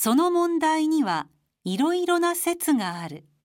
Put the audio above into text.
その問題にはいろいろな説がある。